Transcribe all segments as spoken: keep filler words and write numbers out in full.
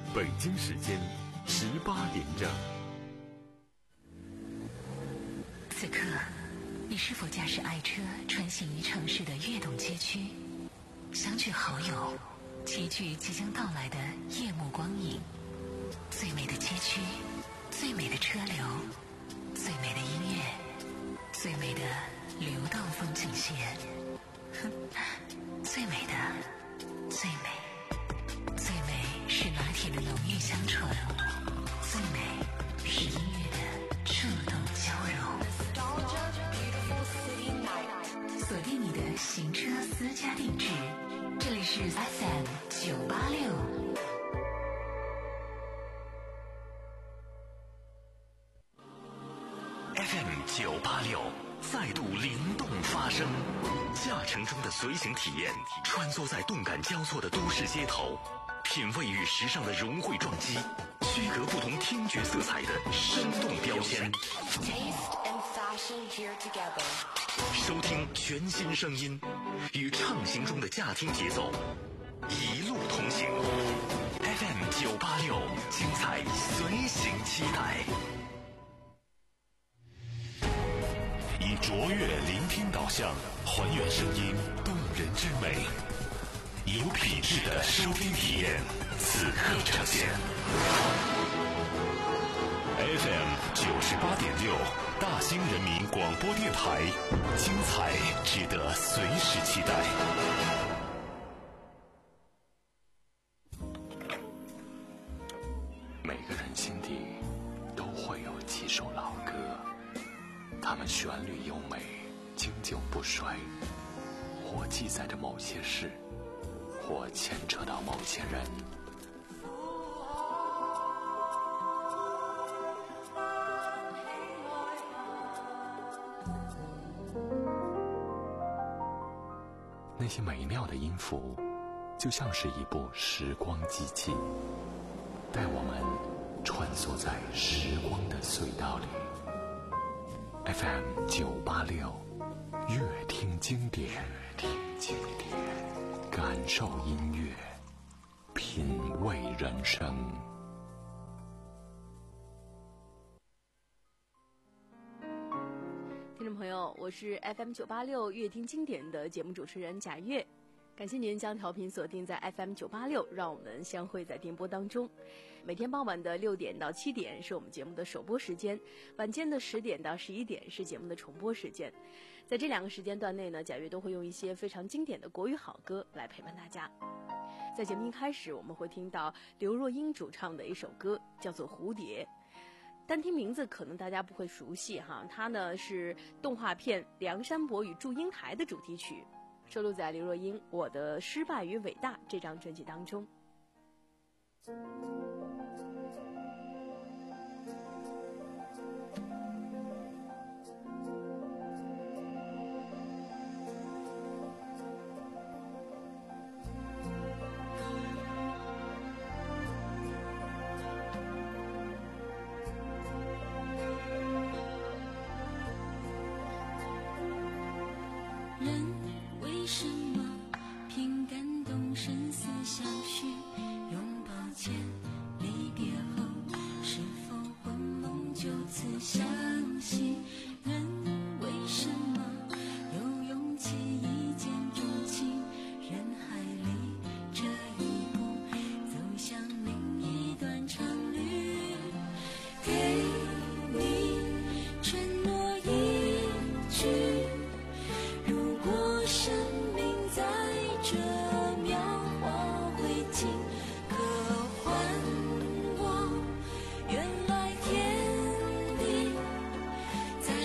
北京时间十八点整。 此刻，你是否驾驶爱车穿行于城市的跃动街区，相聚好友，齐聚即将到来的夜幕光影？最美的街区，最美的车流，最美的音乐，最美的流动风景线，哼，最美的，最美，最美是拿铁的浓郁香醇，最美是音乐的触动交融。锁定你的行车私家定制，这里是 F M 九八六。 F M 九八六再度灵动发声，驾乘中的随行体验，穿梭在动感交错的都市街头，品味与时尚的融汇撞击，区隔不同听觉色彩的生动标签。 Taste and fashion here together。 收听全新声音，与畅行中的驾听节奏，一路同行。F M 九八六，精彩随行期待。以卓越聆听导向，还原声音动人之美，有品质的收听体验，此刻呈现。F M 九十八点六，大兴人民广播电台，精彩值得随时期待。每个人心底都会有几首老歌，它们旋律优美，经久不衰，或记载着某些事，或牵扯到某些人。那些美妙的音符，就像是一部时光机器，带我们穿梭在时光的隧道里。F M 九八六，乐听经典，乐听经典，感受音乐，品味人生。 听众朋友，我是 F M 九八六乐听经典的节目主持人贾月，感谢您将调频锁定在 F M 九八六，让我们相会在电波当中。每天傍晚的六点到七点是我们节目的首播时间，晚间的十点到十一点是节目的重播时间。在这两个时间段内呢，贾月都会用一些非常经典的国语好歌来陪伴大家。在节目一开始，我们会听到刘若英主唱的一首歌，叫做《蝴蝶》。单听名字可能大家不会熟悉哈，它呢是动画片《梁山伯与祝英台》的主题曲，收录在刘若英《我的失败与伟大》这张专辑当中。 在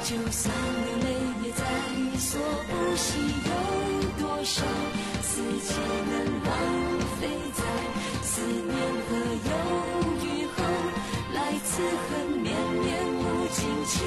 就算流泪也在于所不惜，有多少四季能浪费在思念和忧郁后，来自恨绵绵无尽期。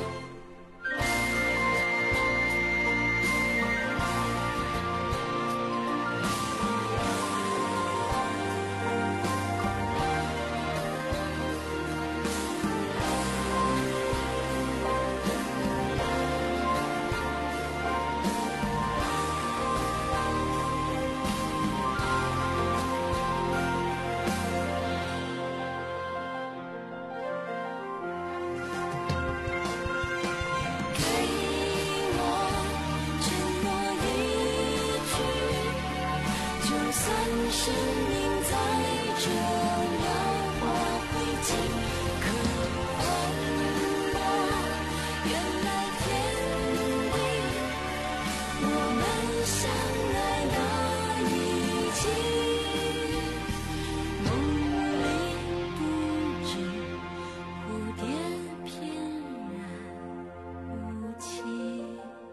生命在这秒化灰烬，可换我原来天地，我们相爱那一季，梦里不知蝴蝶翩然无期。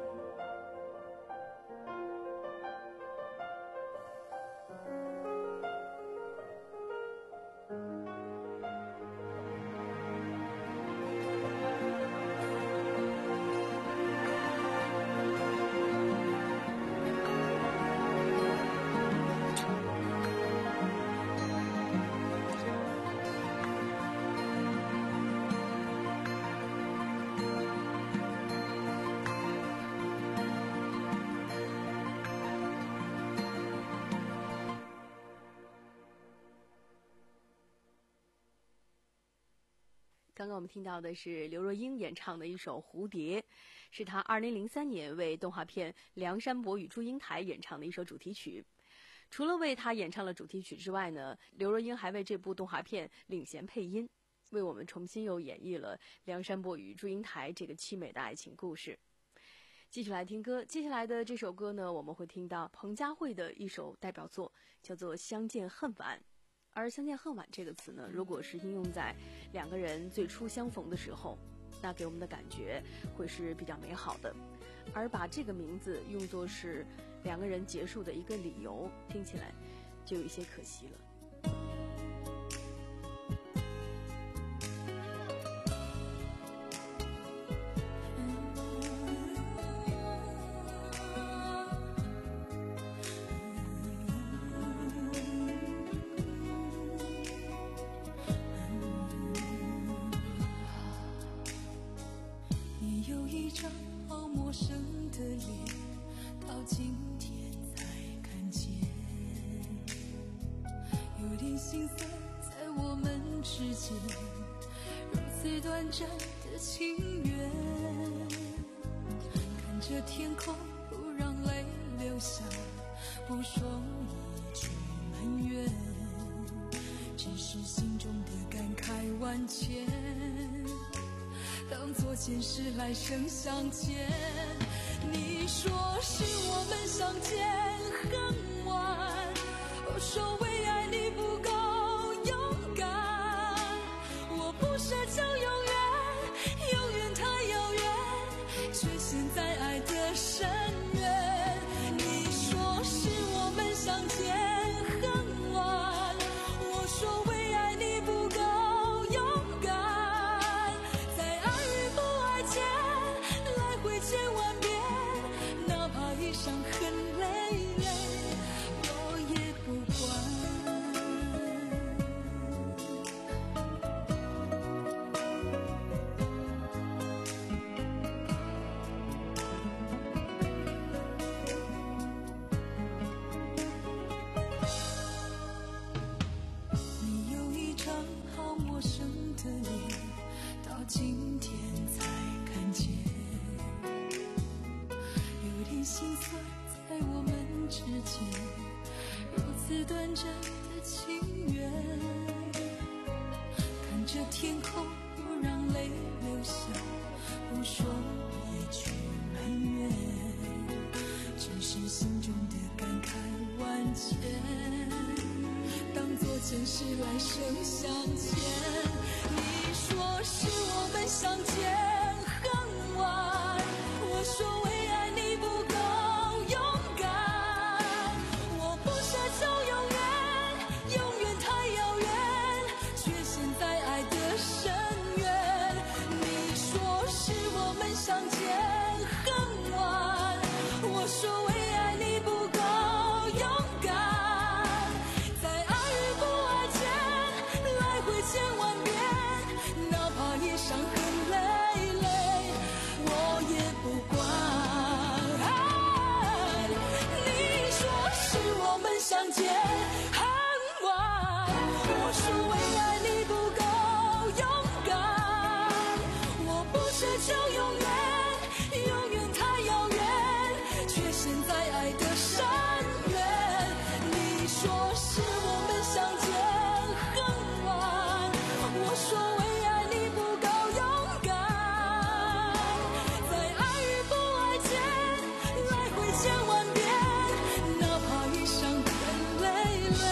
刚刚我们听到的是刘若英演唱的一首《蝴蝶》，是她二零零三年为动画片《梁山伯与祝英台》演唱的一首主题曲。除了为她演唱了主题曲之外呢，刘若英还为这部动画片领衔配音，为我们重新又演绎了《梁山伯与祝英台》这个凄美的爱情故事。继续来听歌，接下来的这首歌呢，我们会听到彭佳慧的一首代表作，叫做《相见恨晚》。而相见恨晚这个词呢，如果是应用在两个人最初相逢的时候，那给我们的感觉会是比较美好的。而把这个名字用作是两个人结束的一个理由，听起来就有一些可惜了。 心酸在我们之间，如此短暂的情缘，看着天空不让泪流下，不说一句埋怨，只是心中的感慨万千，当作前世来生相见。你说是我们相见恨晚，我说为爱你不够勇敢，我不奢求永远，永远太遥远，却陷在爱的深渊。你说是我们相见恨晚，我说为爱你不够勇敢，在爱与不爱间来回千万遍，哪怕一伤痕累累，我也不管。你有一张好陌生的脸，到今天才看见，有点心酸在我们之间，如此短暂的情缘，看着天空不让泪流下，不说一句埋怨，只是心中的感慨万千，当作前世来生相见。你说是我们相见恨晚， 完。我说为爱你不够勇敢，我不奢求永远，永远太遥远，却陷在爱的深渊。你说是我们相见恨晚，我说为爱你不够勇敢，在爱与不爱间来回千万遍，哪怕也伤痕累累，我也不管。你说是我们相见恨晚，我说为爱你不够勇敢，我不奢求永远，永远太遥远，却陷在爱的深渊。你说是我们相见恨晚，我说为爱你不够勇敢，在爱与不爱间来回千万遍，哪怕已伤痕累累，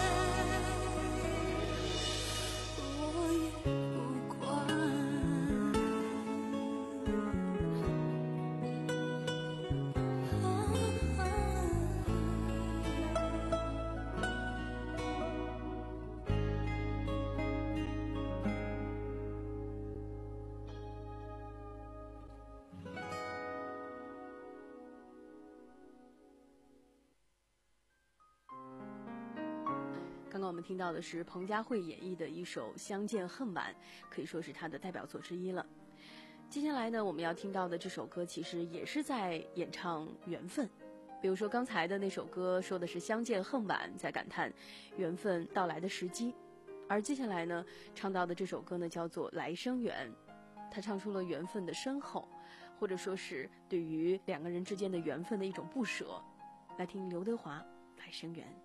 我也不管。 刚刚我们听到的是彭佳慧演绎的一首《相见恨晚》，可以说是她的代表作之一了。接下来呢，我们要听到的这首歌其实也是在演唱缘分。比如说刚才的那首歌说的是相见恨晚，在感叹缘分到来的时机，而接下来呢唱到的这首歌呢叫做《来生缘》，他唱出了缘分的深厚，或者说是对于两个人之间的缘分的一种不舍。来听刘德华《来生缘》。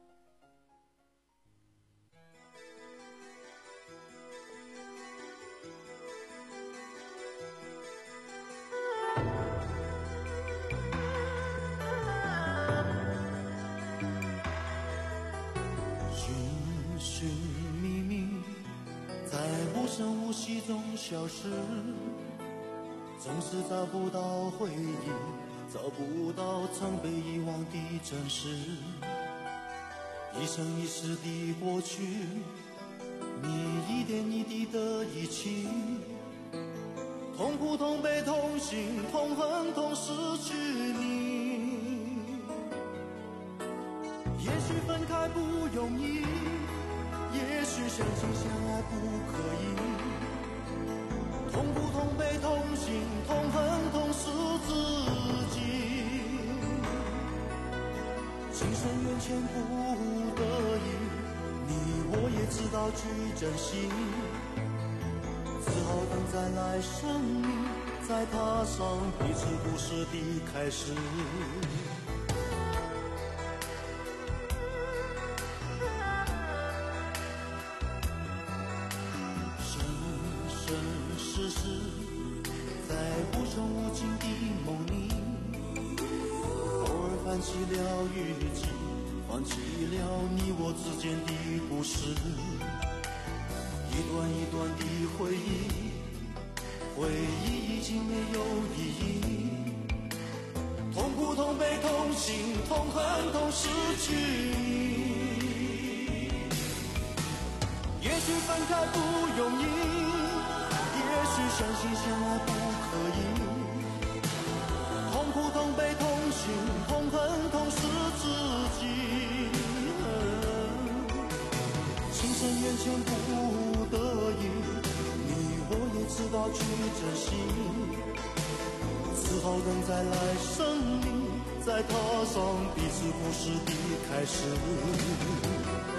寻觅觅，在无声无息中消失，总是找不到回忆，找不到曾被遗忘的真实。一生一世的过去，你一点一滴的遗弃，痛苦痛悲痛心痛恨痛失去你。也许分开不容易，也许相亲相爱不可以，痛苦痛悲痛心痛恨痛失自己，情深缘浅不得已，你我也知道去珍惜，只好等再来生命，再踏上彼此故事的开始。世事在无穷无尽的梦里，偶尔翻起了日记，放弃了你我之间的故事，一段一段的回忆，回忆已经没有意义，痛苦痛悲痛心痛恨痛失去你。也许分开不容易，也许相亲相爱不可以，痛苦痛悲痛心痛恨痛失自己，情深缘浅不得已，你我也知道去珍惜，只好等再来生命，再踏上彼此故事的开始。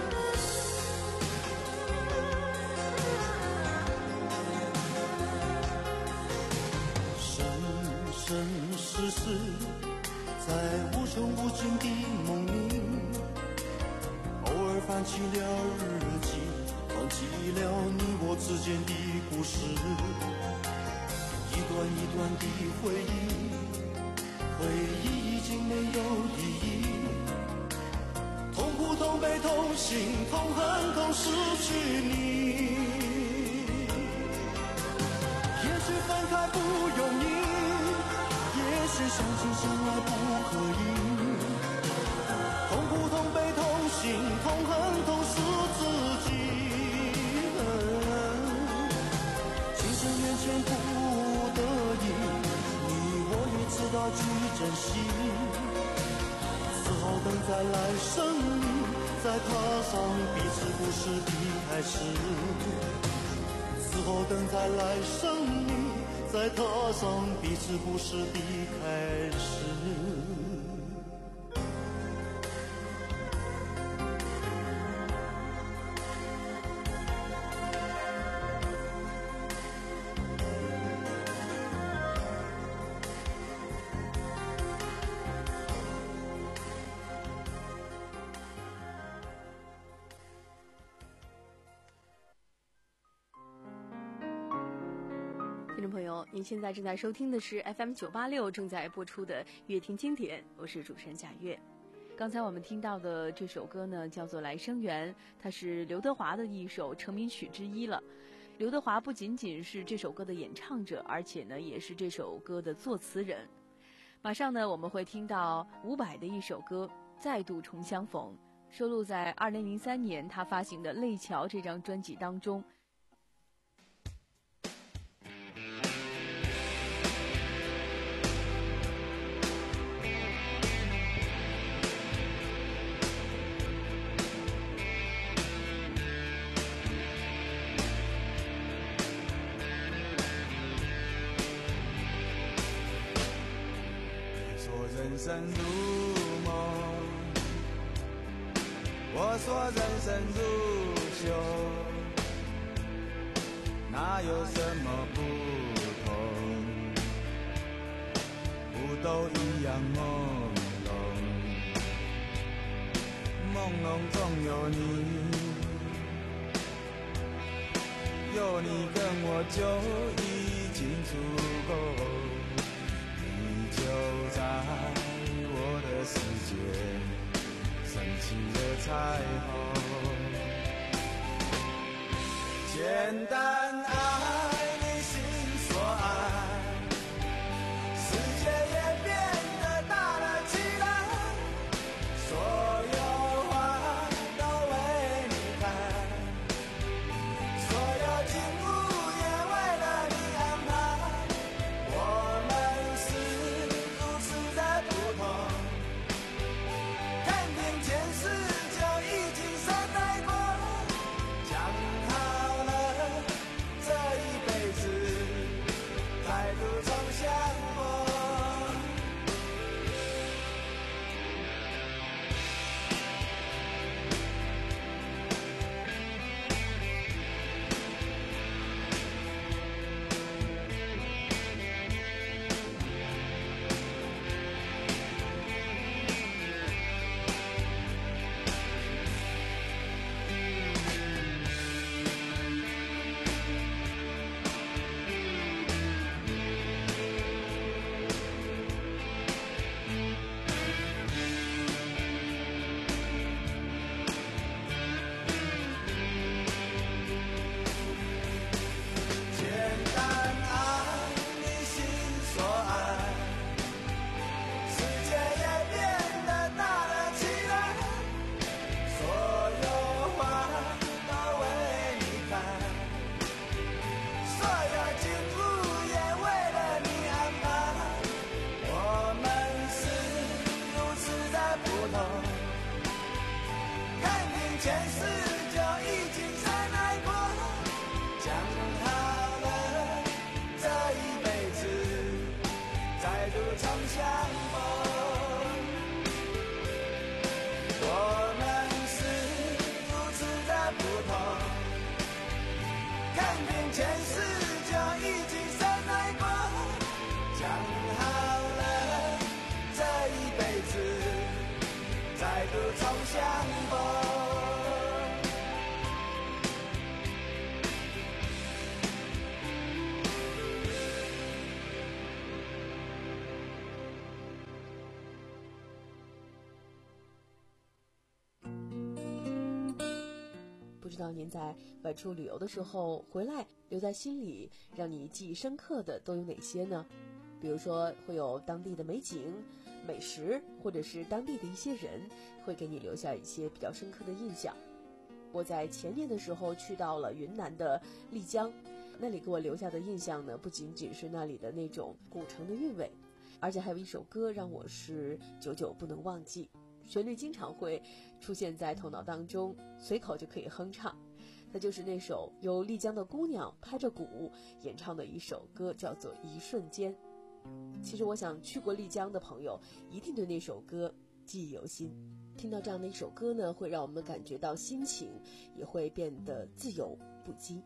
生世事在无穷无尽的梦里，偶尔翻起了日记，放弃了你我之间的故事，一段一段的回忆，回忆已经没有意义，痛苦痛悲痛心痛恨痛失去你。也许分开不容易， 相亲相爱不可以，同苦同悲同心同恨同是自己。情深缘浅不得已，你我也知道去珍惜。只好等在来生里，再踏上彼此故事的开始。只好等在来生里，再踏上彼此故事的开始。 听众朋友，您现在正在收听的是 F M 九八六正在播出的乐听经典，我是主持人贾月。刚才我们听到的这首歌呢，叫做《来生缘》，它是刘德华的一首成名曲之一了。刘德华不仅仅是这首歌的演唱者，而且呢，也是这首歌的作词人。马上呢，我们会听到伍佰的一首歌《再度重相逢》，收录在二零零三年他发行的《泪桥》这张专辑当中。 人生如梦，我说人生如秀，哪有什么不同？不都一样朦胧，朦胧中有你，有你跟我就已经足够。就在我的世界升起了彩虹，简单爱你心所爱，世界也变得大了起来，所有花都为你开，所有景物也为了你安排，我们前世就已经深爱过，讲好了这一辈子再度重相逢。我们是如此的不同，看遍前世就已经深爱过，讲好了这一辈子再度重相逢。 不知道您在外出旅游的时候回来留在心里让你记忆深刻的都有哪些呢？ 比如说会有当地的美景、美食，或者是当地的一些人，会给你留下一些比较深刻的印象。我在前年的时候去到了云南的丽江，那里给我留下的印象呢，不仅仅是那里的那种古城的韵味，而且还有一首歌让我是久久不能忘记，旋律经常会出现在头脑当中，随口就可以哼唱。那就是那首由丽江的姑娘拍着鼓演唱的一首歌，叫做《一瞬间》。其实我想去过丽江的朋友一定对那首歌记忆犹新。听到这样的一首歌呢，会让我们感觉到心情也会变得自由不羁。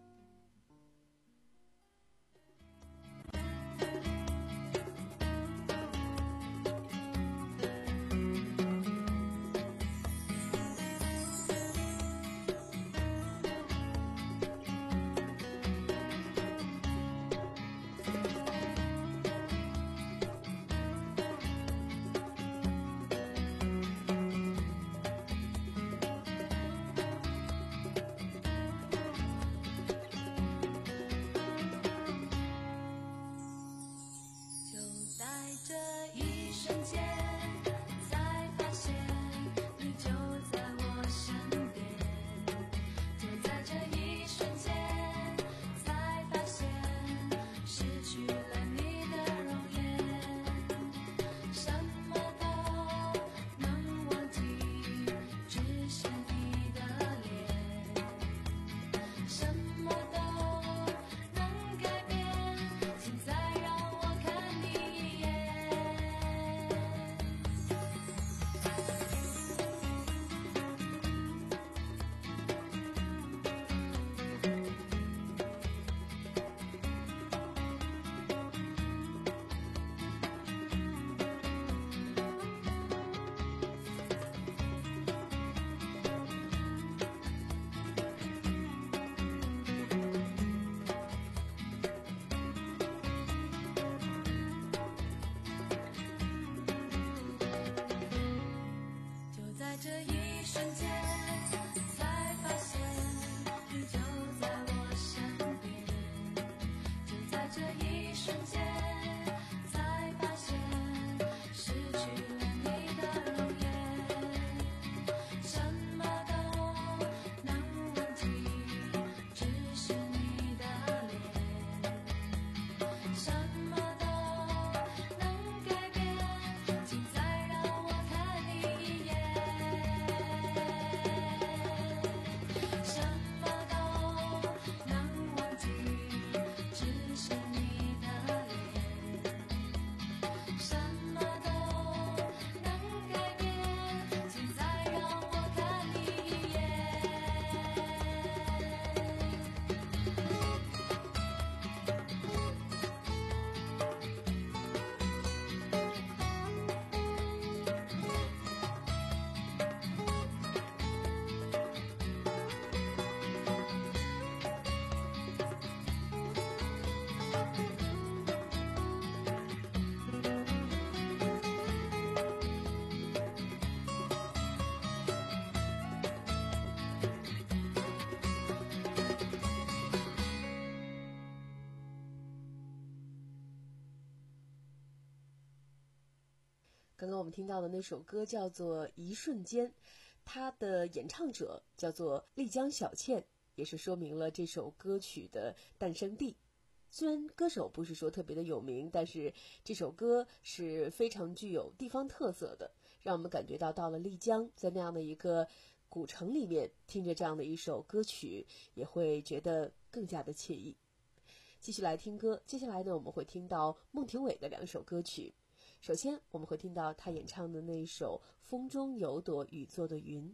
刚刚我们听到的那首歌叫做《一瞬间》，它的演唱者叫做丽江小倩，也是说明了这首歌曲的诞生地。虽然歌手不是说特别的有名，但是这首歌是非常具有地方特色的，让我们感觉到到了丽江，在那样的一个古城里面听着这样的一首歌曲，也会觉得更加的惬意。继续来听歌，接下来呢，我们会听到孟庭苇的两首歌曲。首先我们会听到他演唱的那一首《风中有朵雨做的云》。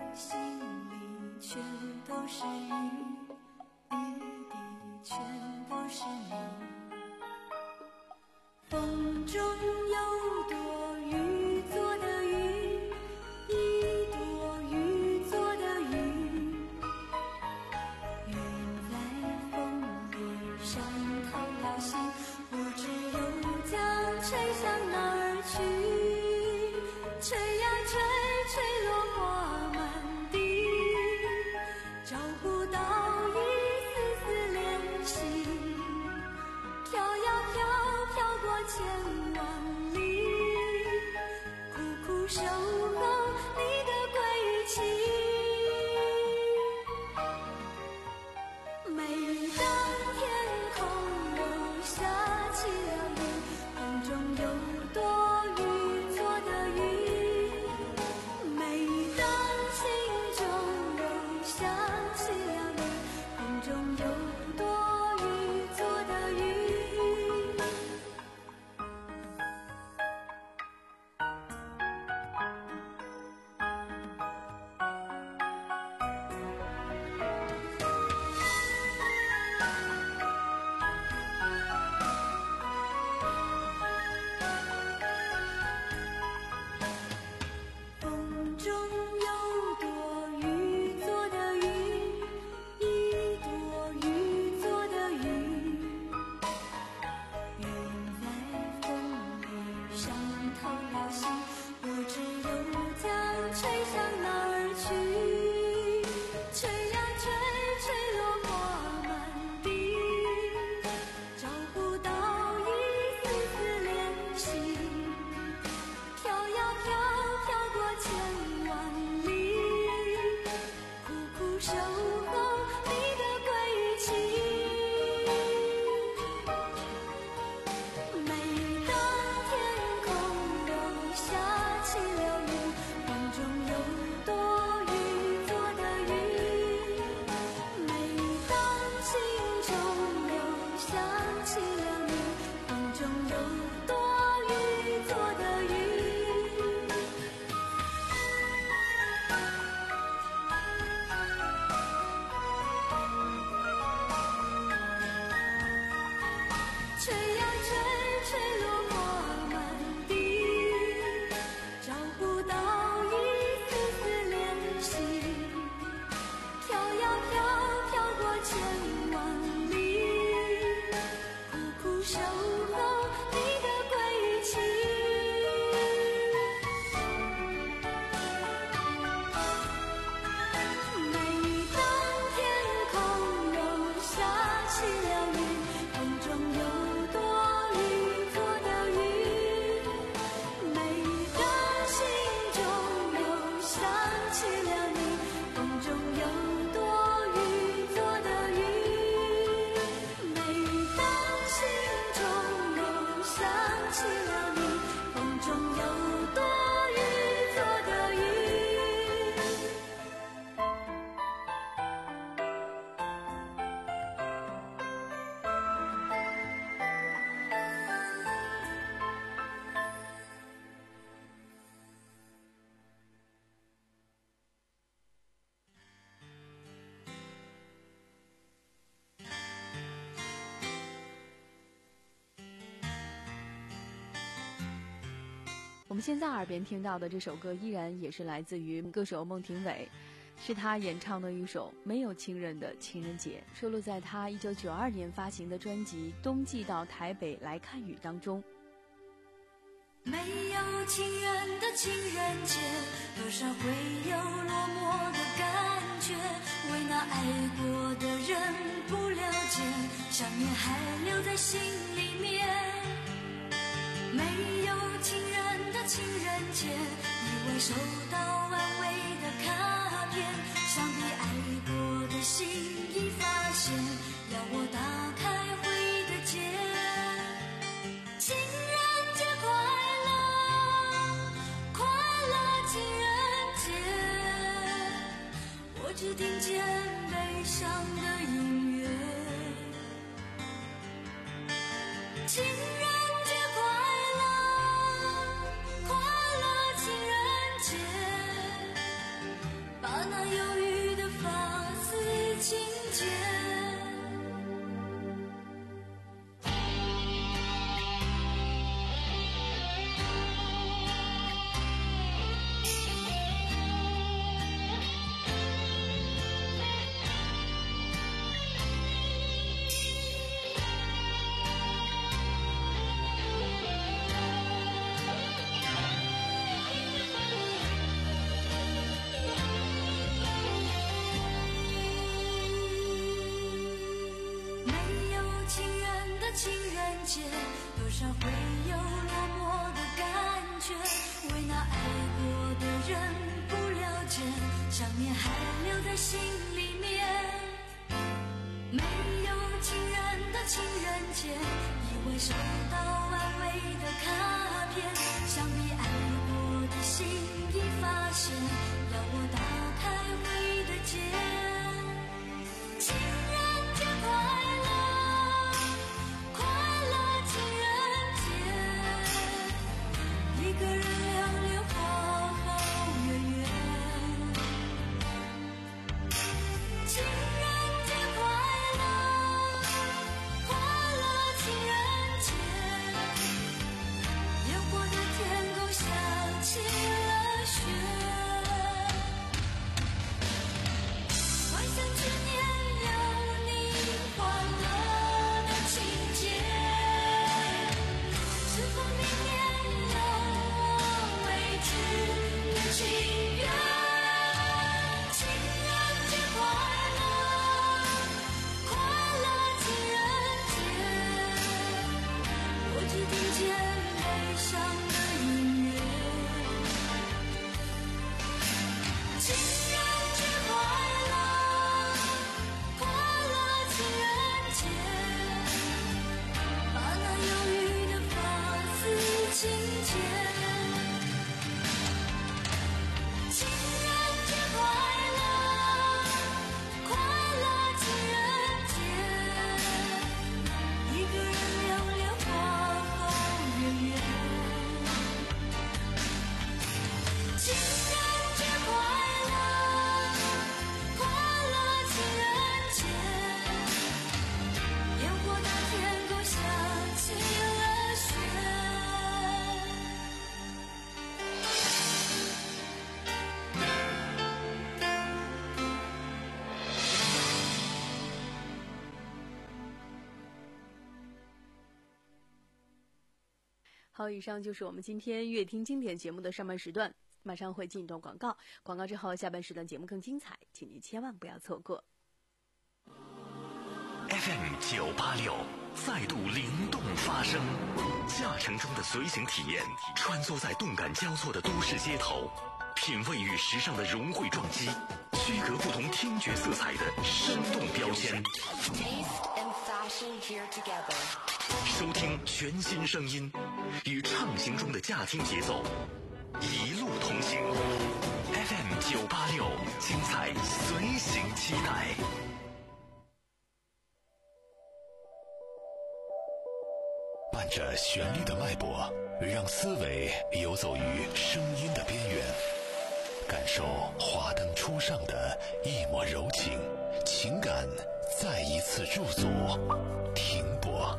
全都是雨，一滴全风中有朵雨做的云，一朵雨做的云，云在风里上透了心，不知又将吹向哪儿去，吹呀吹，吹落花满地，找不到一丝丝联系，飘呀飘，飘过千万里，苦苦守候你的归期。每当天空又下起了雨，风中有朵雨做的云，每当心中又想起了你，风中有朵雨做的云。风中有朵雨做的云，一朵雨做的云，云在风里上透了心，不知又将吹向哪儿去，吹呀吹，吹落花满地，找不到一丝丝联系，飘呀飘，飘过千万里，苦苦守候你的归期。每当天空又下起了雨，风中有朵雨做的云，每当心中又想起了你，风中有朵雨做的云。吹呀吹，吹落花满地，找不到一丝丝联系，飘呀飘，飘过千万里，苦苦守候你的归期。每当天空又下起了雨，风中有朵雨做的云，每当心中又想起了你，风中有朵雨做的云，每当心中又想起了你，风中有朵雨做的云。 我们现在耳边听到的这首歌依然也是来自于歌手孟庭苇，是他演唱的一首没有情人的情人节，收录在他一九九二年发行的专辑《冬季到台北来看雨》当中。 没有情人的情人节，多少会有落寞的感觉，为那爱过的人不了解，想念还留在心里面。没有情人的情人节，以为收到安慰的卡片，想必爱过的心已发现，要我打开回忆的结。情人节快乐，快乐情人节，我只听见悲伤的音乐。情人节快乐，快乐情人节，把那忧郁的发丝轻剪。 解，多少会有落寞的感觉，为那爱过的人不了解，想念还留在心里面。没有情人的情人节，以为收到安慰的卡片，想必爱过的心已发现，要我打开回忆的结。情人节快乐，快乐情人节，一个人流连花好月圆。情人节快乐，快乐情人节，烟火的天空下起了雪。幻想去年有你欢乐的情节，是否明年有我未知的情缘。情人节快乐，快乐情人节，我只听见悲伤的音乐。情人节快乐，快乐情人节，把那忧郁的发丝轻解。情人节快乐，快乐情人节，一个人流连花好月圆。情人节快乐，快乐情人节，烟火大天空下起了雪。 好，以上就是我们今天乐听经典节目的上半时段，马上会进一段广告，广告之后下半时段节目更精彩，请您千万不要错过。 F M 九八六再度灵动发声，驾乘中的随行体验，穿梭在动感交错的都市街头，品味与时尚的融汇撞击，区隔不同听觉色彩的生动标签。 Taste and fashion here together. 收听全新声音，与畅行中的驾听节奏，一路同行。F M 九八六，精彩随行期待。伴着旋律的脉搏，让思维游走于声音的边缘，感受华灯初上的一抹柔情，情感再一次驻足停泊。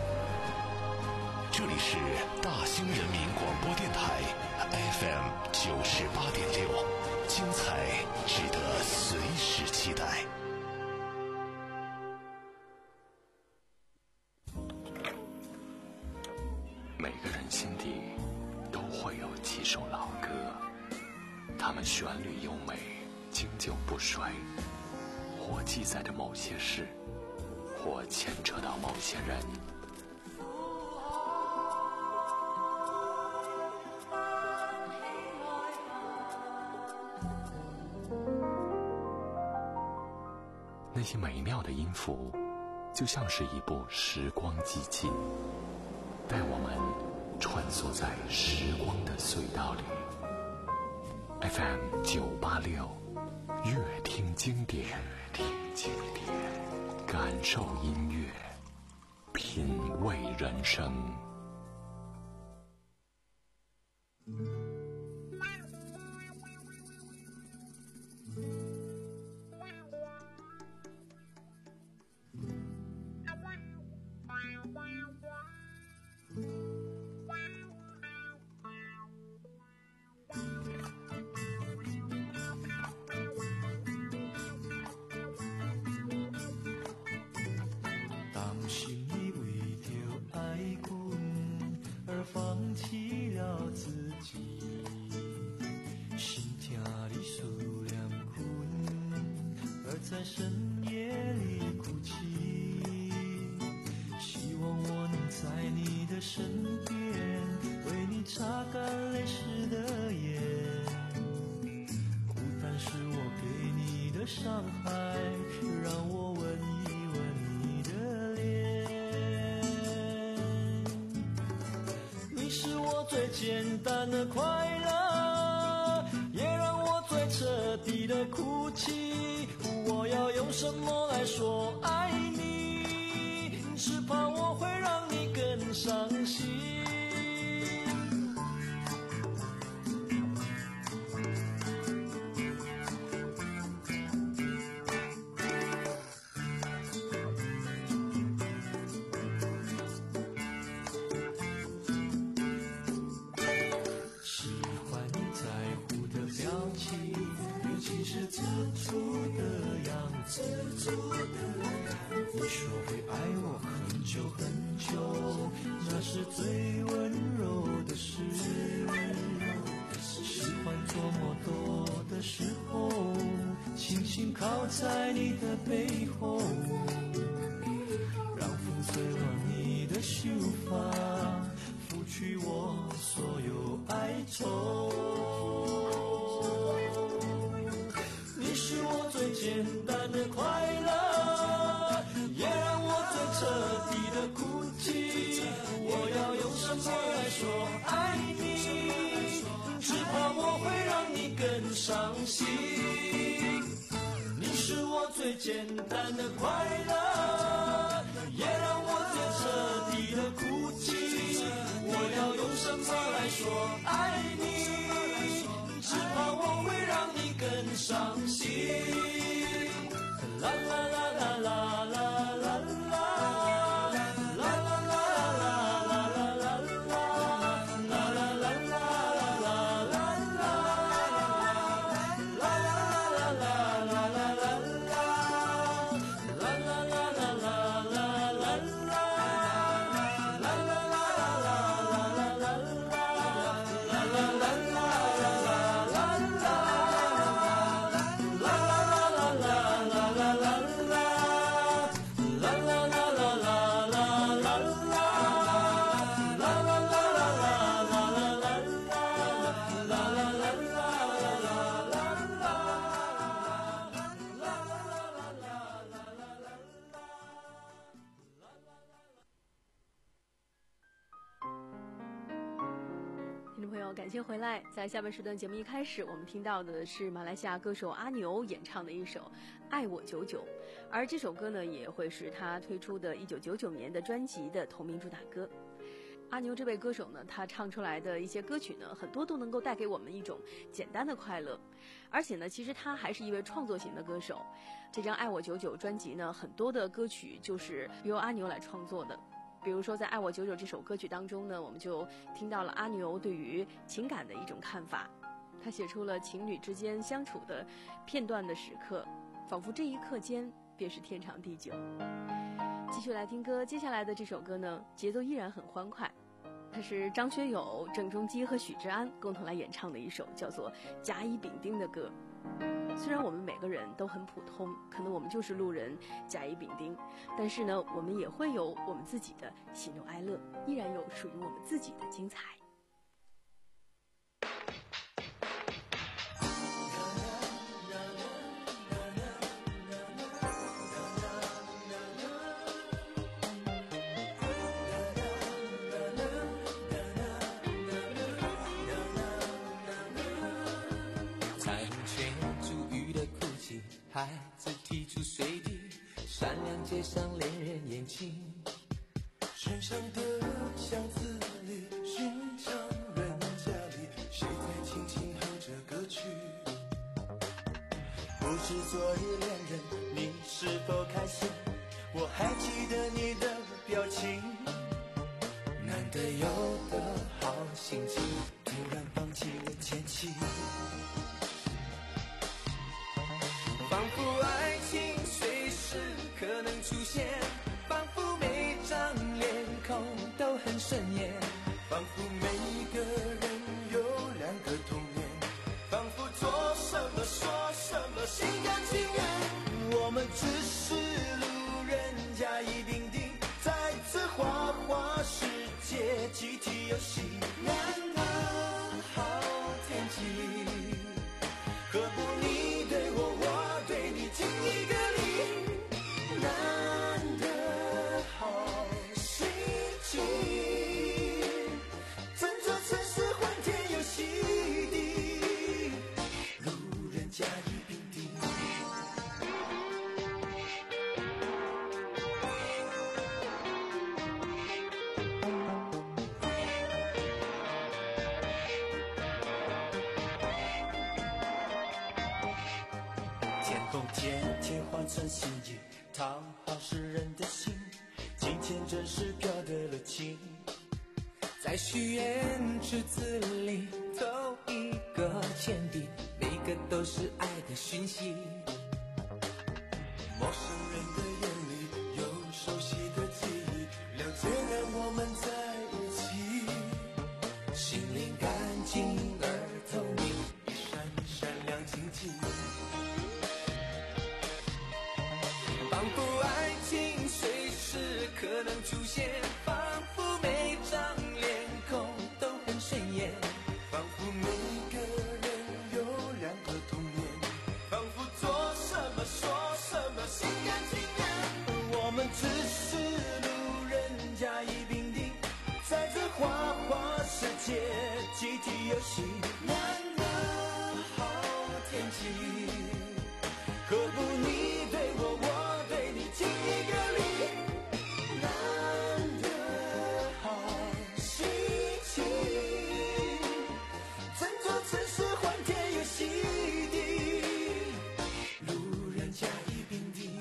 这里是大兴人民广播电台 F M 九十八点六，精彩值得随时期待。每个人心底都会有几首老歌，它们旋律优美，经久不衰，或记载着某些事，或牵扯到某些人。那些美妙的音符，就像是一部时光机器，带我们穿梭在时光的隧道里。F M 九八六，乐听经典，乐听经典，感受音乐，品味人生。 放弃了自己，心跳里数两困，而在深夜里哭泣，希望我能再伤害，让我吻一吻你的脸。你是我最简单的快乐，也让我最彻底的哭泣。我要用什么来说爱你？只怕我会让你更伤心。你说会爱我很久很久，那是最温柔的事。喜欢做梦多的时候，轻轻靠在你的背后，让风吹乱你的秀发，拂去我所有哀愁。你是我最简单的快乐，也让我最彻底的哭泣。我要用什么来说爱你？只怕我会让你更伤心。你是我最简单的快乐，也让我最彻底的哭泣。我要用什么来说爱你？只怕我会让你更伤心。啦啦啦啦啦啦啦啦，啦啦啦啦啦啦啦啦，啦啦啦啦啦啦啦，啦啦啦啦啦啦啦啦，啦啦啦啦啦啦啦，啦啦啦啦啦啦啦啦。 听众朋友，感谢回来。在下半时段节目一开始，我们听到的是马来西亚歌手阿牛演唱的一首《爱我久久》，而这首歌呢，也会是他推出的一九九九年的专辑的同名主打歌。阿牛这位歌手呢，他唱出来的一些歌曲呢，很多都能够带给我们一种简单的快乐，而且呢，其实他还是一位创作型的歌手。这张《爱我久久》专辑呢，很多的歌曲就是由阿牛来创作的。比如说在《爱我久久》这首歌曲当中呢，我们就听到了阿牛对于情感的一种看法。他写出了情侣之间相处的片段的时刻，仿佛这一刻间便是天长地久。继续来听歌，接下来的这首歌呢，节奏依然很欢快，它是张学友、郑中基和许志安共同来演唱的一首叫做《甲乙丙丁》的歌。虽然我们每个人都很普通，可能我们就是路人甲乙丙丁，但是呢，我们也会有我们自己的喜怒哀乐，依然有属于我们自己的精彩。 孩子提出随地，善良街上恋人眼睛，身上的巷子里，寻常人家里，谁在轻轻哼着歌曲？不知昨日恋人，你是否开心？我还记得你的表情，难得有的好心情，突然放弃了前妻。仿佛爱情随时可能出现，仿佛每张脸孔都很顺眼，仿佛每个人有两个童年，仿佛做什么说什么心甘情愿。我们只是路人甲乙丙丁，在此花花世界集体游戏，难得好天气，何不你对我，我对你， 后天天换成心意，讨好世人的心，今天真是飘得了情。 在许愿池子里投一个铅笔，每个都是爱的讯息。 陌生人的眼里有熟悉的记忆，了解让我们在一起， 心灵干净而透明， 一闪一闪亮晶晶。 仿佛爱情随时可能出现，仿佛每张脸孔都很顺眼， 仿佛每个人有两个童年，仿佛做什么说什么心甘情愿。我们只是路人甲乙丙丁，在这花花世界集体游戏。难得好天气，何不你对我，我对你，敬一个礼。难得好心情，整座城市欢天又喜地，路人甲乙丙丁。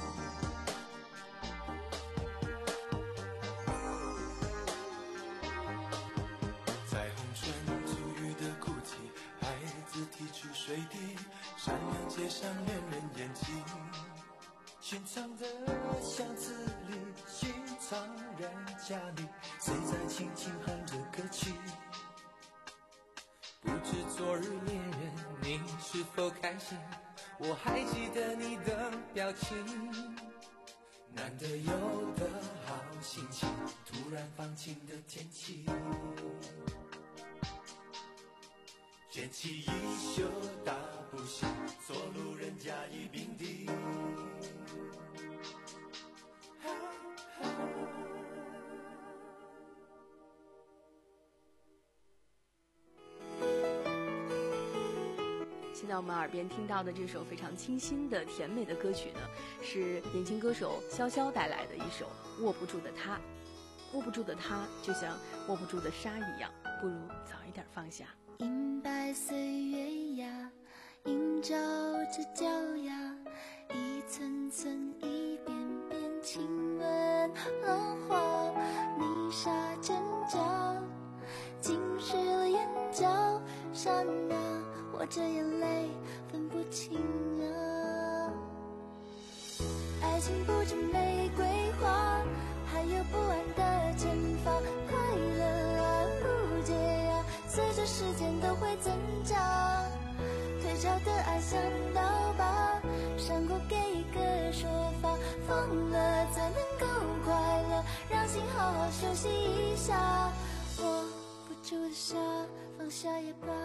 彩虹船足雨的哭泣，孩子提出水滴，闪亮街上恋人眼睛，寻常的巷子里，寻常人家里，谁在轻轻哼着歌曲？ 不知昨日恋人你是否开心，我还记得你的表情。 难得有的好心情，突然放晴的天气，捡起衣袖大步行，做路人甲乙丙丁。 现在我们耳边听到的这首非常清新的甜美的歌曲呢，是年轻歌手潇潇带来的一首《握不住的他》。握不住的他，就像握不住的沙一样，不如早一点放下。 银白岁月呀，映照着脚丫，一寸寸一遍遍亲吻浪花，泥沙阵脚，浸湿了眼角，刹那我这眼泪分不清啊。爱情不止玫瑰花，还有不安的惩罚，快乐啊不解啊，随着时间都会增长。退潮的爱像刀疤，伤口给一个说法，放了才能够快乐，让心好好休息一下。握不住的沙，放下也罢。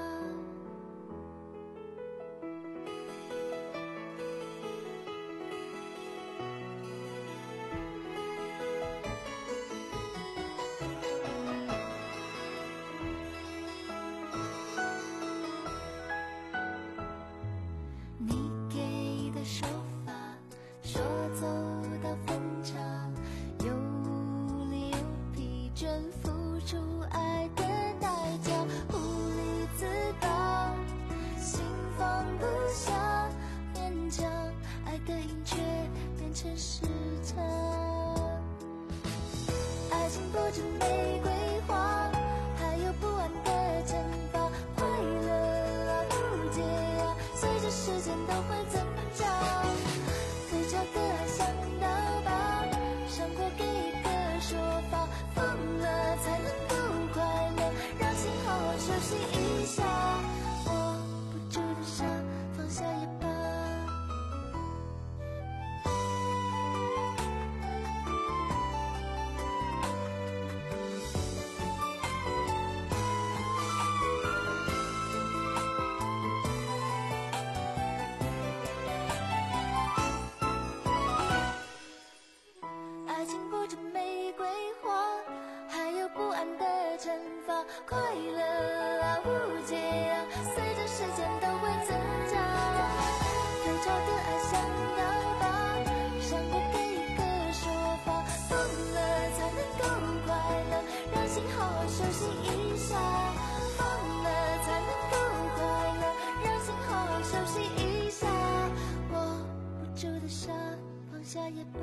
也罢，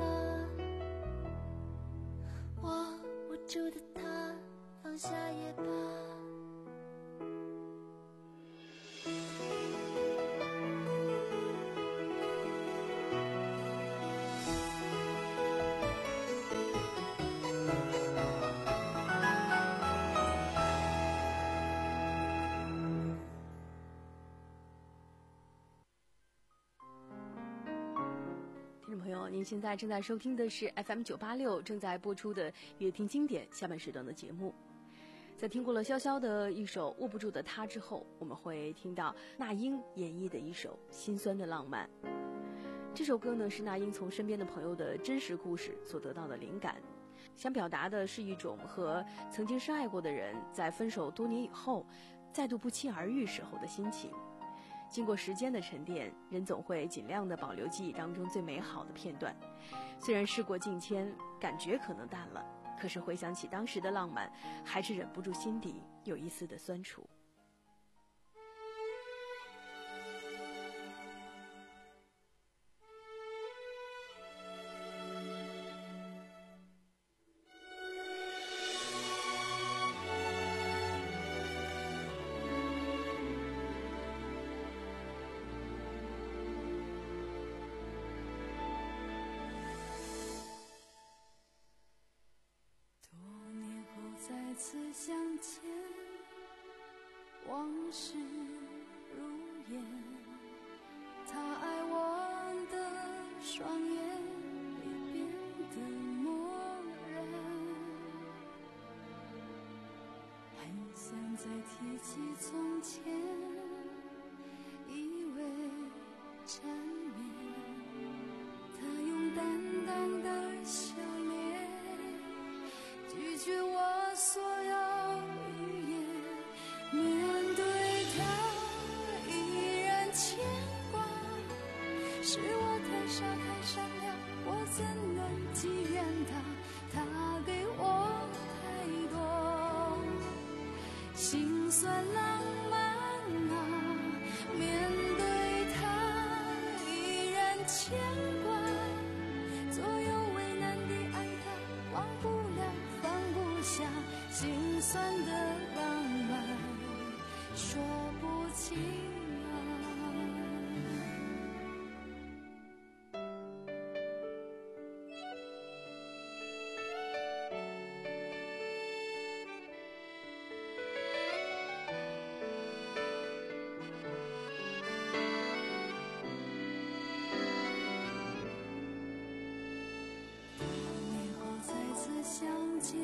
我握住的他放下也罢。 听众朋友，您现在正在收听的是 F M 九八六正在播出的乐听经典下半时段的节目。在听过了潇潇的一首握不住的他之后，我们会听到那英演绎的一首心酸的浪漫。这首歌呢，是那英从身边的朋友的真实故事所得到的灵感，想表达的是一种和曾经深爱过的人在分手多年以后再度不期而遇时候的心情。经过时间的沉淀，人总会尽量的保留记忆当中最美好的片段。虽然事过境迁，感觉可能淡了，可是回想起当时的浪漫，还是忍不住心底有一丝的酸楚。 再次相见，往事如烟，他爱我的双眼已变得漠然，很想再提起从前，以为缠绵，他用淡淡的笑脸拒绝我所有语言，面对他依然牵挂，是我太傻太善良，我怎能体谅他？他给我太多心酸浪漫啊，面对他依然牵挂，左右为难的爱他，忘不了放不下，心酸的浪漫说不清啊。多年后再次相见，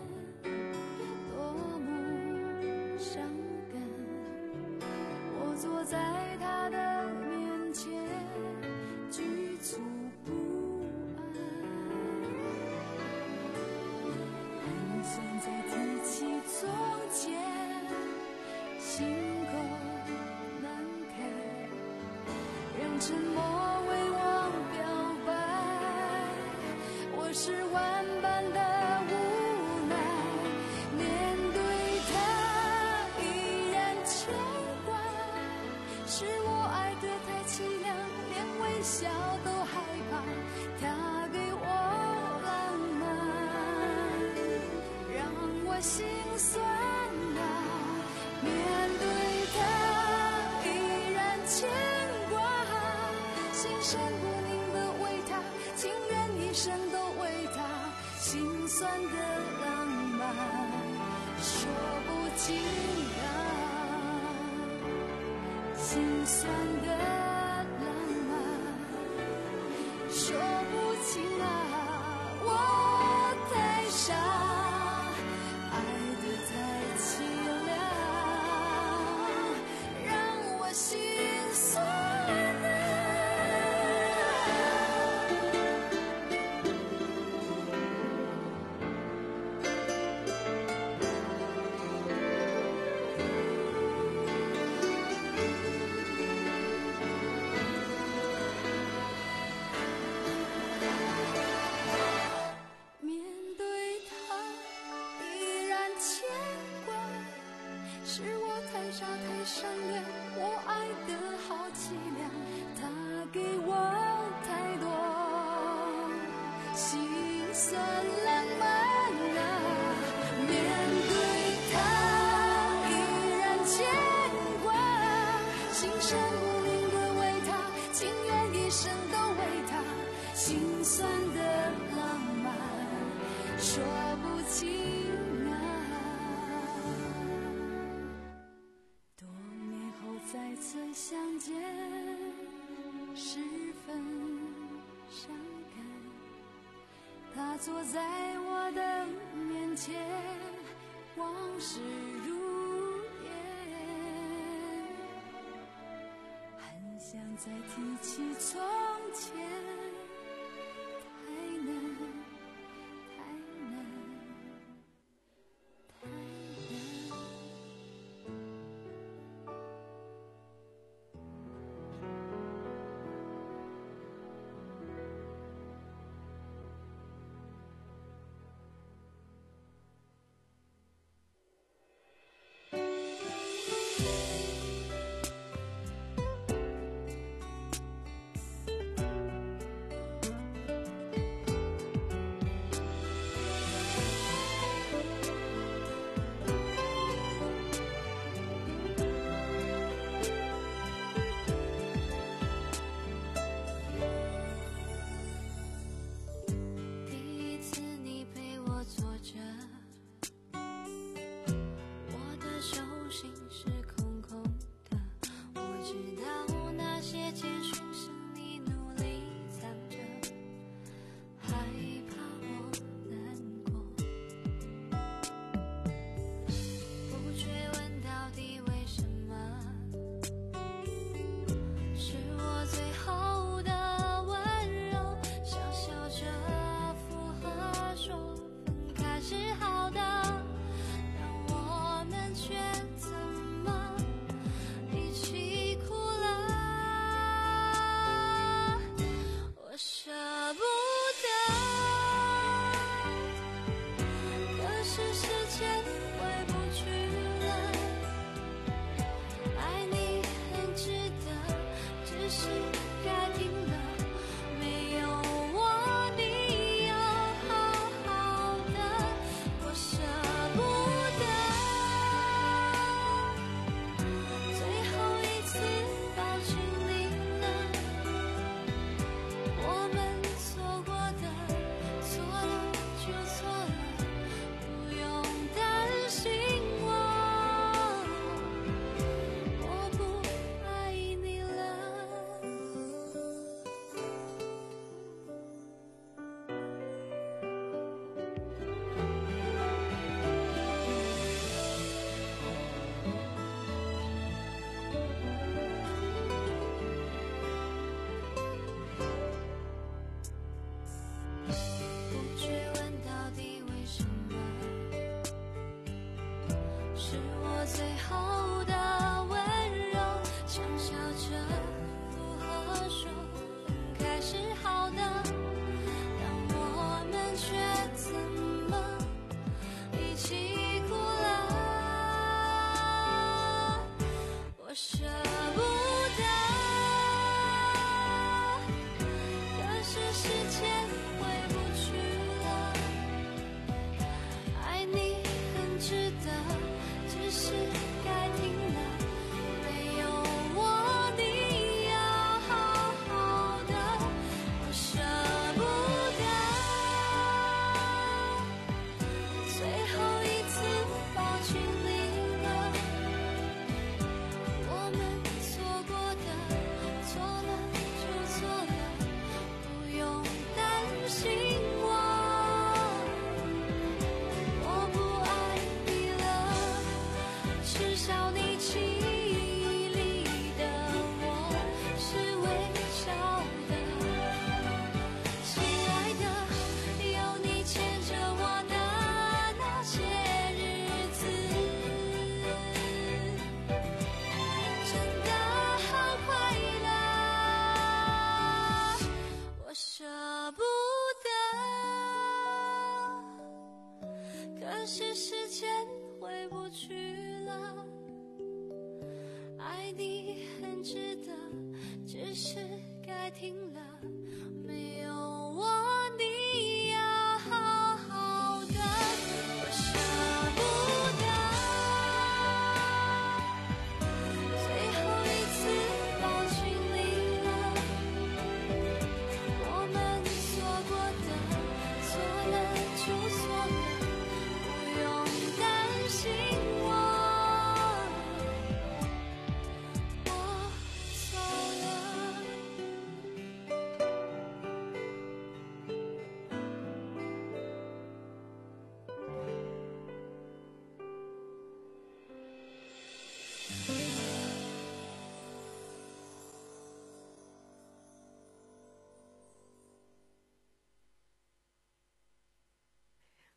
多么伤感，我坐在他的面前局促不安，很想再提起从前，心口难开，让沉默为我表白，我是万般的无奈，面对他依然牵挂，是我爱得太凄凉，连微笑都害怕，他给我浪漫，让我心酸啊，面对他依然牵挂，心生不宁的为他，情愿一生都为他，心酸的浪漫说不尽啊，心酸的浪漫说不尽啊，我太傻，爱得太凄凉，让我心酸啊。 生都为他，心酸的浪漫说不清啊。多年后再次相见，十分伤感。他坐在我的面前，往事如烟，很想再提起从前，太难太难太难。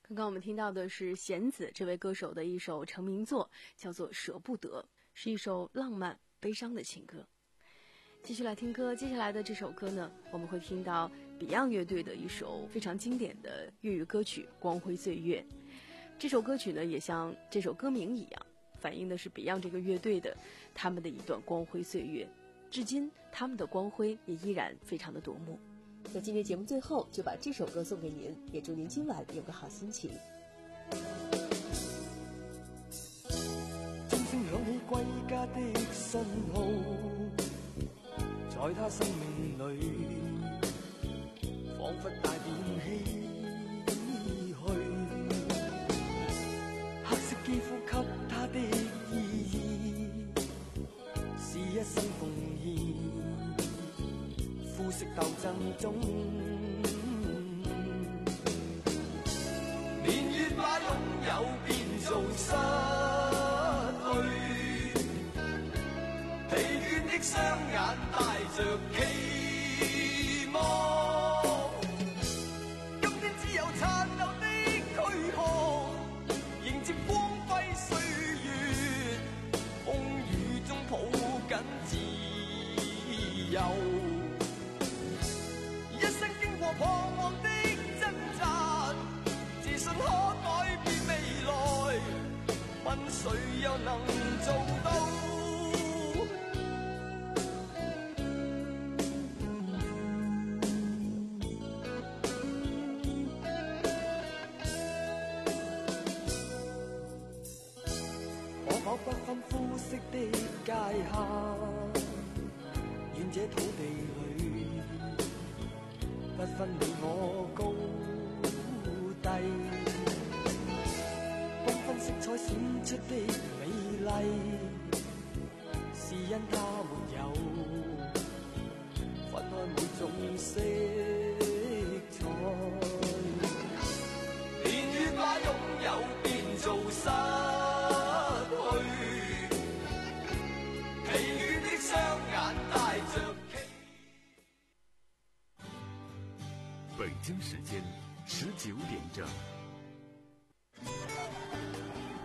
刚刚我们听到的是弦子这位歌手的一首成名作，叫做《舍不得》，是一首浪漫悲伤的情歌。继续来听歌，接下来的这首歌呢，我们会听到 Beyond 乐队的一首非常经典的粤语歌曲《光辉岁月》。这首歌曲呢，也像这首歌名一样，反映的是 Beyond 这个乐队的他们的一段光辉岁月，至今他们的光辉也依然非常的夺目。 在今天节目最后，就把这首歌送给您，也祝您今晚有个好心情。 钟聲響起歸家的信號，在他生命裏彷彿帶點唏噓，黑色肌膚給他的意義是一生奉獻，膚色鬥爭中年月把擁有變做失去，疲倦的雙眼帶着期望，今天只有殘留的軀殼迎接光輝歲月，風雨中抱緊自由，一生經過彷徨的掙扎，自信可改變未來，問誰又能做到？不分膚色的界限，願這土地裏不分你我高低，繽紛色彩閃出的美麗，是因它沒有分開每種色彩，年月把擁有變做失北京时间十九点整。